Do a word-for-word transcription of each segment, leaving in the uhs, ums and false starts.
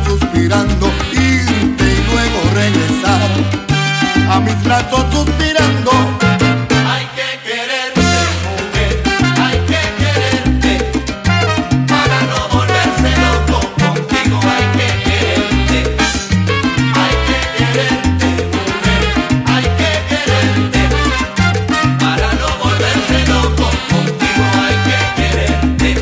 suspirando, irte y luego regresar a mis brazos suspirando. Hay que quererte, mujer, hay que quererte, para no volverse loco contigo. Hay que quererte, hay que quererte, mujer, hay que quererte, para no volverse loco contigo. Hay que quererte.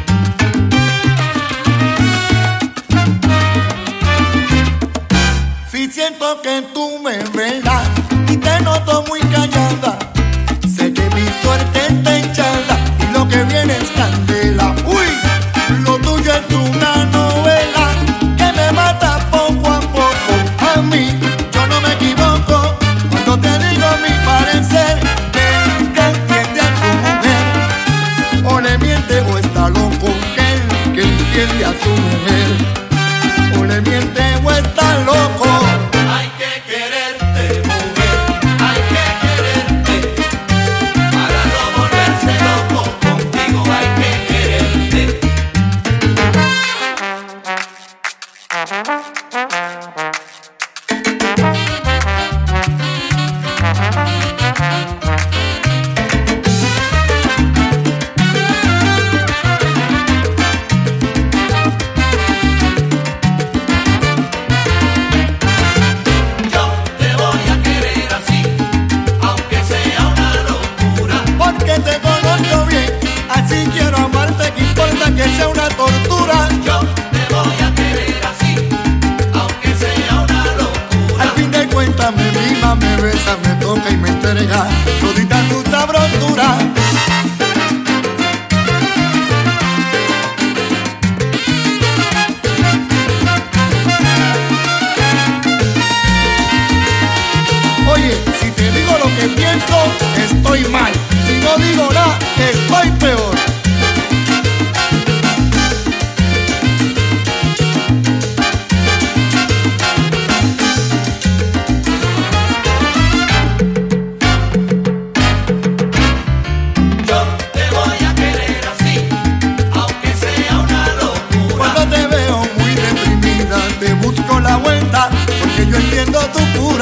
Si siento que tú me velas y te noto muy callada, sé que mi suerte está echada y lo que viene es candela. Uy, lo tuyo es una novela que me mata poco a poco. A mí, yo no me equivoco cuando te digo mi parecer, que el que entiende a su mujer o le miente o está loco, que el que entiende a su mujer o le miente o está loco. Hay que quererte, mujer, hay que quererte, para no volverse loco contigo. Hay que quererte. Yo te voy a querer así, aunque sea una locura. Porque te conozco bien, así quiero amarte, que importa que sea una tortura. Yo te voy a querer así, aunque sea una locura. Al fin de cuentas me mima, me besa, me toca y me entrega todita su sabrosura. Oye, si te digo lo que pienso, estoy mal. Si no digo nada, estoy peor. Yo te voy a querer así, aunque sea una locura. Cuando te veo muy deprimida, te busco la vuelta, porque yo entiendo tu cura.